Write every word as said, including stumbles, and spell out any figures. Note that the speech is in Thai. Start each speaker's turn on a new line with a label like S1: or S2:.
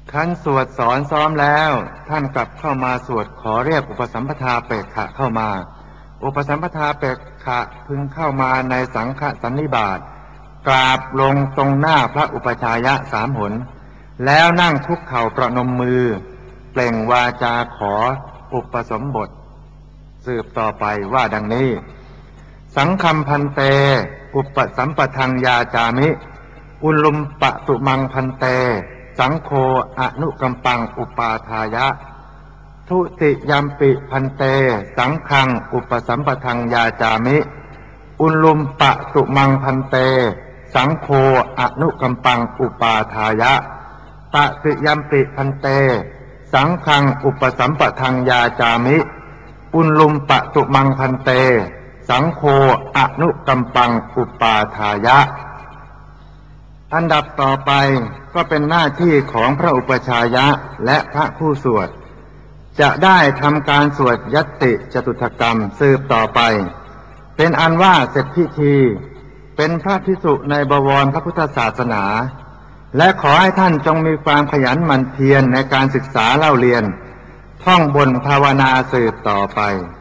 S1: ขั้นสวดสอนซ้อมแล้วท่านกลับเข้ามาสวดขอเรียกอุปสัมปทาเปกขะเข้ามาอุปสัมปทาเปกขะพึงเข้ามาในสังฆสันนิบาตกราบลงตรงหน้าพระอุปชายะสามหนแล้วนั่งคุกเข่าประนมมือเปล่งวาจาขออุปสมบทสืบต่อไปว่าดังนี้สังฆัมพันเตอุปสัมปทังยาจามิอุลุมปะตุมังพันเตสังโฆอนุกัมปังอุปาทายะทุติยัมปิพันเตสังฆังอุปสัมปทังยาจามิอุลุมปะตุมังพันเตสังโฆอนุกัมปังอุปาทายะตติยัมปิพันเตสังฆังอุปสัมปทังยาจามิอุลุมปะตุมังพันเตสังโฆอนุกัมปังอุปาทายะอันดับต่อไปก็เป็นหน้าที่ของพระอุปชายะและพระผู้สวดจะได้ทำการสวดยัตติจตุถกรรมสืบต่อไปเป็นอันว่าเสร็จพิธีเป็นพระภิกษุในบวรพระพุทธศาสนาและขอให้ท่านจงมีความขยันหมั่นเพียรในการศึกษาเล่าเรียนท่องบนภาวนาสืบต่อไป